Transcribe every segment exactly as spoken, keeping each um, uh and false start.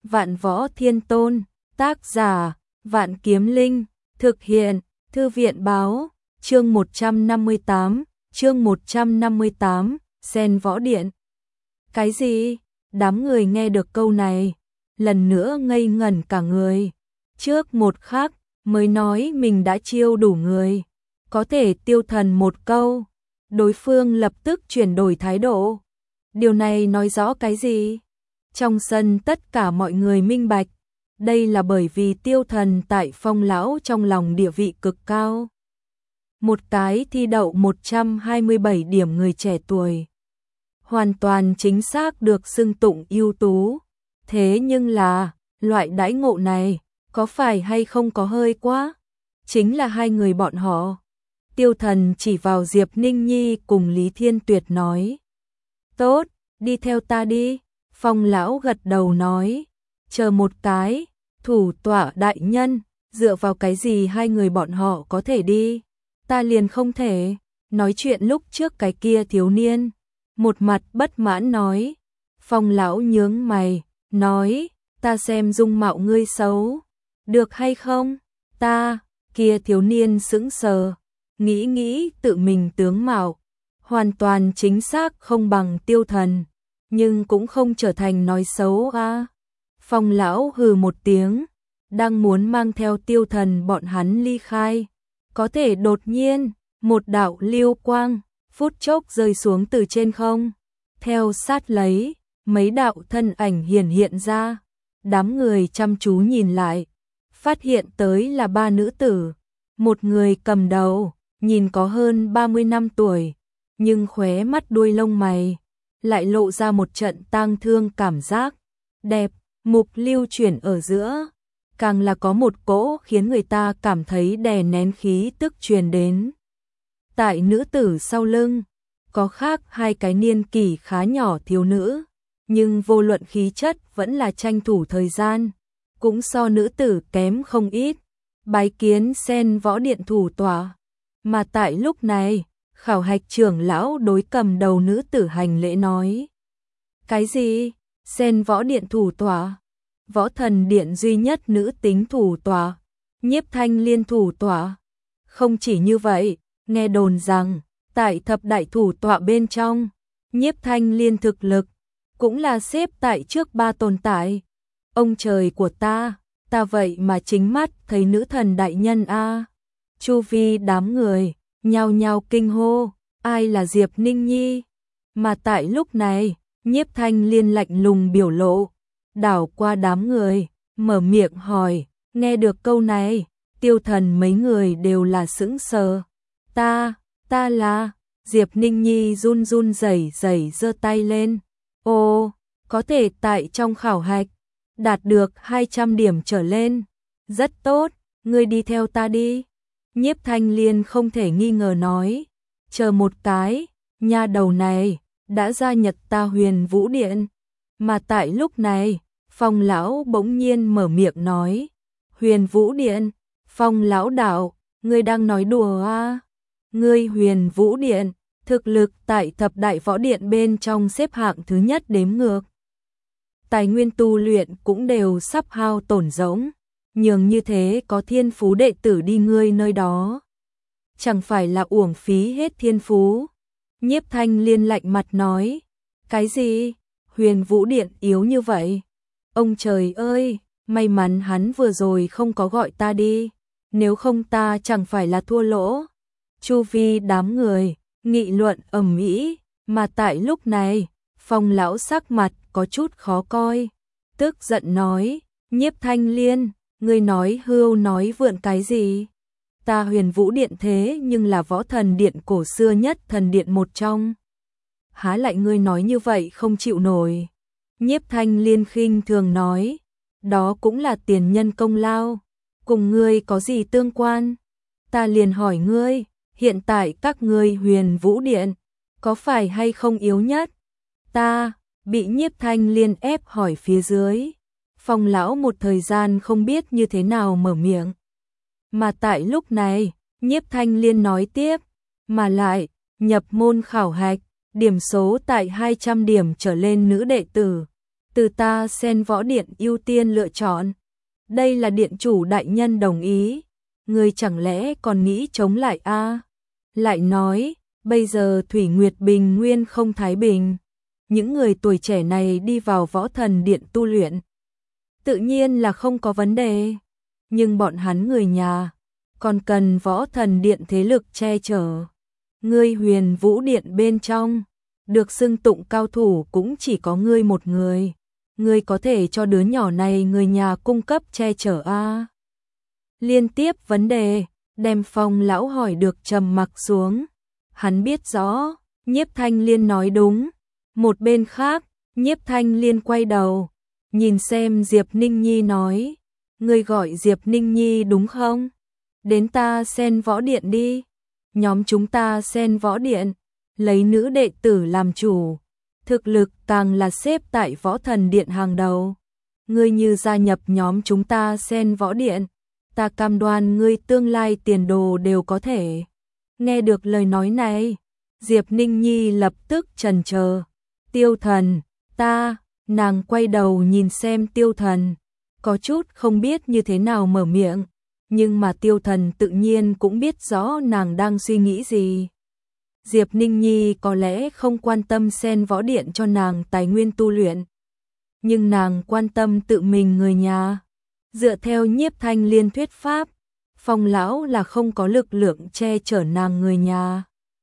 Vạn Võ Thiên Tôn, tác giả, Vạn Kiếm Linh, thực hiện, Thư viện báo, chương một trăm năm mươi tám, chương một trăm năm mươi tám, Sen Võ Điện. Cái gì? Đám người nghe được câu này, lần nữa ngây ngẩn cả người. Trước một khắc, mới nói mình đã chiêu đủ người, có thể tiêu thần một câu, đối phương lập tức chuyển đổi thái độ. Điều này nói rõ cái gì? Trong sân tất cả mọi người minh bạch, đây là bởi vì tiêu thần tại Phong lão trong lòng địa vị cực cao. Một cái thi đậu một trăm hai mươi bảy điểm người trẻ tuổi, hoàn toàn chính xác được xưng tụng ưu tú. Thế nhưng là, loại đãi ngộ này, có phải hay không có hơi quá? Chính là hai người bọn họ. Tiêu thần chỉ vào Diệp Ninh Nhi cùng Lý Thiên Tuyệt nói. Tốt, đi theo ta đi. Phong lão gật đầu nói. Chờ một cái, thủ tọa đại nhân, dựa vào cái gì hai người bọn họ có thể đi? Ta liền không thể. Nói chuyện lúc trước cái kia thiếu niên, một mặt bất mãn nói. Phong lão nhướng mày, nói, ta xem dung mạo ngươi xấu, được hay không? Ta, kia thiếu niên sững sờ, nghĩ nghĩ tự mình tướng mạo, hoàn toàn chính xác không bằng tiêu thần, nhưng cũng không trở thành nói xấu a. Phong lão hừ một tiếng, đang muốn mang theo tiêu thần bọn hắn ly khai, có thể đột nhiên, một đạo lưu quang, phút chốc rơi xuống từ trên không, theo sát lấy, mấy đạo thân ảnh hiển hiện ra, đám người chăm chú nhìn lại, phát hiện tới là ba nữ tử, một người cầm đầu, nhìn có hơn ba mươi năm tuổi, nhưng khóe mắt đuôi lông mày, lại lộ ra một trận tang thương cảm giác, đẹp, mục lưu chuyển ở giữa, càng là có một cỗ khiến người ta cảm thấy đè nén khí tức truyền đến. Tại nữ tử sau lưng, có khác hai cái niên kỷ khá nhỏ thiếu nữ, nhưng vô luận khí chất vẫn là tranh thủ thời gian, cũng so nữ tử kém không ít, bái kiến Sen Võ Điện thủ tọa. Mà tại lúc này, khảo hạch trưởng lão đối cầm đầu nữ tử hành lễ nói. Cái gì? Sen Võ Điện thủ tọa? Võ Thần Điện duy nhất nữ tính thủ tọa, Nhiếp Thanh Liên thủ tọa. Không chỉ như vậy, nghe đồn rằng, tại thập đại thủ tọa bên trong, Nhiếp Thanh Liên thực lực, cũng là xếp tại trước ba tồn tại. Ông trời của ta, ta vậy mà chính mắt thấy nữ thần đại nhân a. Chu vi đám người, nhao nhao kinh hô, ai là Diệp Ninh Nhi? Mà tại lúc này, Nhiếp Thanh Liên lạnh lùng biểu lộ, đảo qua đám người, mở miệng hỏi, nghe được câu này, tiêu thần mấy người đều là sững sờ. Ta, ta là, Diệp Ninh Nhi run run rẩy rẩy giơ tay lên. Ồ, có thể tại trong khảo hạch, đạt được hai trăm điểm trở lên. Rất tốt, ngươi đi theo ta đi. Nhiếp Thanh Liên không thể nghi ngờ nói. Chờ một cái, nha đầu này, đã gia nhập ta Huyền Vũ Điện. Mà tại lúc này, Phong lão bỗng nhiên mở miệng nói. Huyền Vũ Điện, Phong lão đạo, ngươi đang nói đùa à? Ngươi Huyền Vũ Điện, thực lực tại thập đại võ điện bên trong xếp hạng thứ nhất đếm ngược. Tài nguyên tu luyện cũng đều sắp hao tổn rỗng, nhường như thế có thiên phú đệ tử đi ngươi nơi đó. Chẳng phải là uổng phí hết thiên phú. Nhiếp Thanh Liên lạnh mặt nói. Cái gì? Huyền Vũ Điện yếu như vậy? Ông trời ơi, may mắn hắn vừa rồi không có gọi ta đi, nếu không ta chẳng phải là thua lỗ. Chu vi đám người nghị luận ầm ĩ, mà tại lúc này, Phong lão sắc mặt có chút khó coi, tức giận nói, Nhiếp Thanh Liên, ngươi nói hưu nói vượn cái gì? Ta Huyền Vũ Điện thế nhưng là Võ Thần Điện cổ xưa nhất thần điện một trong. Há lại ngươi nói như vậy không chịu nổi. Nhiếp Thanh Liên khinh thường nói, đó cũng là tiền nhân công lao, cùng ngươi có gì tương quan? Ta liền hỏi ngươi, hiện tại các ngươi Huyền Vũ Điện, có phải hay không yếu nhất? Ta, bị Nhiếp Thanh Liên ép hỏi phía dưới. Phong lão một thời gian không biết như thế nào mở miệng. Mà tại lúc này, Nhiếp Thanh Liên nói tiếp, mà lại, nhập môn khảo hạch, điểm số tại hai trăm điểm trở lên nữ đệ tử, từ ta Sen Võ Điện ưu tiên lựa chọn. Đây là điện chủ đại nhân đồng ý, ngươi chẳng lẽ còn nghĩ chống lại a? À? Lại nói, bây giờ Thủy Nguyệt Bình Nguyên không thái bình, những người tuổi trẻ này đi vào Võ Thần Điện tu luyện, tự nhiên là không có vấn đề, nhưng bọn hắn người nhà còn cần Võ Thần Điện thế lực che chở. Ngươi Huyền Vũ Điện bên trong, được xưng tụng cao thủ cũng chỉ có ngươi một người. Ngươi có thể cho đứa nhỏ này người nhà cung cấp che chở a? À? Liên tiếp vấn đề, đem Phong lão hỏi được trầm mặc xuống. Hắn biết rõ, Nhiếp Thanh Liên nói đúng. Một bên khác, Nhiếp Thanh Liên quay đầu, nhìn xem Diệp Ninh Nhi nói, ngươi gọi Diệp Ninh Nhi đúng không? Đến ta Sen Võ Điện đi. Nhóm chúng ta Sen Võ Điện, lấy nữ đệ tử làm chủ, thực lực càng là xếp tại Võ Thần Điện hàng đầu. Ngươi như gia nhập nhóm chúng ta Sen Võ Điện, ta cam đoan ngươi tương lai tiền đồ đều có thể. Nghe được lời nói này, Diệp Ninh Nhi lập tức chần chờ. Tiêu Thần, ta, nàng quay đầu nhìn xem Tiêu Thần, có chút không biết như thế nào mở miệng, nhưng mà Tiêu Thần tự nhiên cũng biết rõ nàng đang suy nghĩ gì. Diệp Ninh Nhi có lẽ không quan tâm Sen Võ Điện cho nàng tài nguyên tu luyện, nhưng nàng quan tâm tự mình người nhà. Dựa theo Nhiếp Thanh Liên thuyết pháp, Phong lão là không có lực lượng che chở nàng người nhà.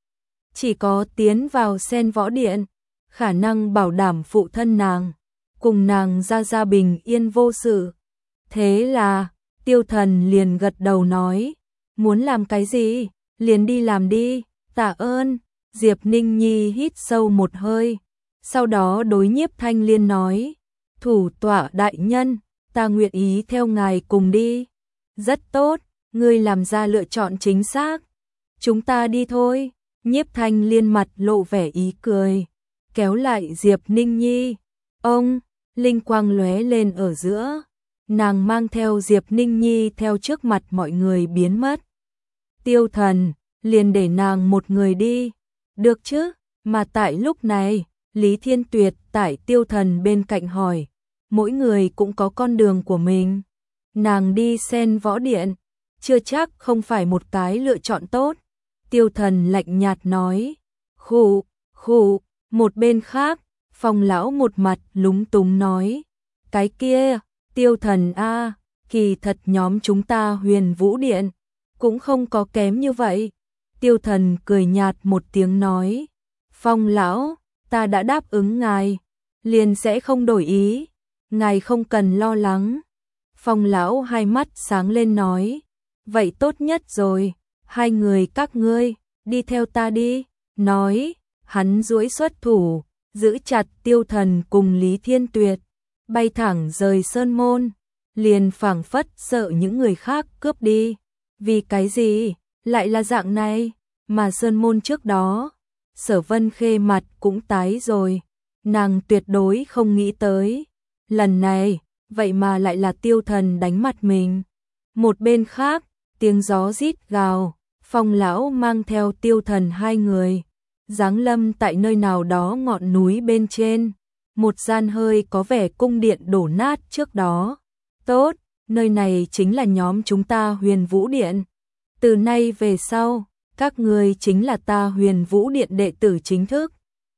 Chỉ có tiến vào Sen Võ Điện, khả năng bảo đảm phụ thân nàng, cùng nàng ra ra bình yên vô sự. Thế là, Tiêu Thần liền gật đầu nói, muốn làm cái gì, liền đi làm đi, tạ ơn. Diệp Ninh Nhi hít sâu một hơi, sau đó đối Nhiếp Thanh Liên nói, thủ tọa đại nhân, ta nguyện ý theo ngài cùng đi. Rất tốt, ngươi làm ra lựa chọn chính xác. Chúng ta đi thôi. Nhiếp Thanh Liên mặt lộ vẻ ý cười, kéo lại Diệp Ninh Nhi. Ông, linh quang lóe lên ở giữa, nàng mang theo Diệp Ninh Nhi theo trước mặt mọi người biến mất. Tiêu Thần, liền để nàng một người đi, được chứ? Mà tại lúc này, Lý Thiên Tuyệt tại Tiêu Thần bên cạnh hỏi, mỗi người cũng có con đường của mình. Nàng đi Sen Võ Điện, chưa chắc không phải một cái lựa chọn tốt. Tiêu Thần lạnh nhạt nói, khụ, khụ. Một bên khác, Phong lão một mặt lúng túng nói, cái kia, Tiêu Thần a, à, kỳ thật nhóm chúng ta Huyền Vũ Điện cũng không có kém như vậy. Tiêu Thần cười nhạt một tiếng nói, Phong lão, ta đã đáp ứng ngài, liền sẽ không đổi ý, ngài không cần lo lắng. Phong lão hai mắt sáng lên nói, vậy tốt nhất rồi, hai người các ngươi, đi theo ta đi. Nói, hắn duỗi xuất thủ, giữ chặt Tiêu Thần cùng Lý Thiên Tuyệt, bay thẳng rời sơn môn, liền phảng phất sợ những người khác cướp đi. Vì cái gì, lại là dạng này, mà sơn môn trước đó, Sở Vân Khê mặt cũng tái rồi, nàng tuyệt đối không nghĩ tới. Lần này, vậy mà lại là Tiêu Thần đánh mặt mình. Một bên khác, tiếng gió rít gào, Phong lão mang theo Tiêu Thần hai người, giáng lâm tại nơi nào đó ngọn núi bên trên, một gian hơi có vẻ cung điện đổ nát trước đó. Tốt, nơi này chính là nhóm chúng ta Huyền Vũ Điện. Từ nay về sau, các ngươi chính là ta Huyền Vũ Điện đệ tử chính thức.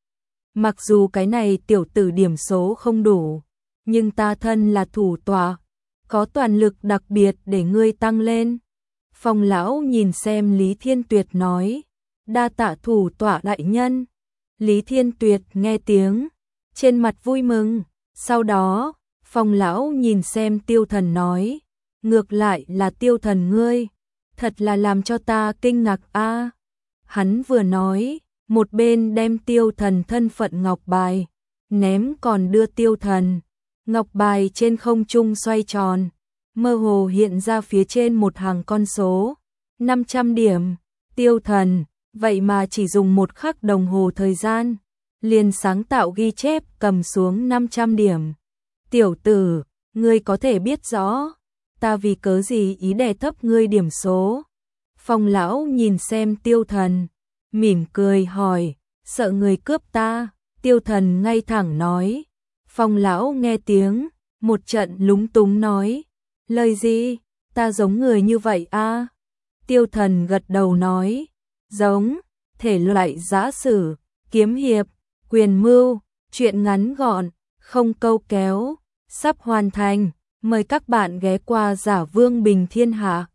Mặc dù cái này tiểu tử điểm số không đủ, nhưng ta thân là thủ tọa, có toàn lực đặc biệt để ngươi tăng lên. Phong lão nhìn xem Lý Thiên Tuyệt nói, đa tạ thủ tọa đại nhân. Lý Thiên Tuyệt nghe tiếng, trên mặt vui mừng. Sau đó, Phong lão nhìn xem Tiêu Thần nói, ngược lại là Tiêu Thần ngươi, thật là làm cho ta kinh ngạc a. À. Hắn vừa nói, một bên đem Tiêu Thần thân phận ngọc bài ném, còn đưa Tiêu Thần. Ngọc bài trên không trung xoay tròn, mơ hồ hiện ra phía trên một hàng con số, năm trăm điểm. Tiêu Thần, vậy mà chỉ dùng một khắc đồng hồ thời gian, liền sáng tạo ghi chép cầm xuống năm trăm điểm. Tiểu tử, ngươi có thể biết rõ, ta vì cớ gì ý đè thấp ngươi điểm số. Phong lão nhìn xem Tiêu Thần, mỉm cười hỏi, sợ người cướp ta. Tiêu Thần ngay thẳng nói, Phong lão nghe tiếng, một trận lúng túng nói, lời gì, ta giống người như vậy a? À? Tiêu Thần gật đầu nói, giống, thể loại giã sử, kiếm hiệp, quyền mưu, chuyện ngắn gọn, không câu kéo, sắp hoàn thành, mời các bạn ghé qua Giả Vương Bình Thiên Hạ.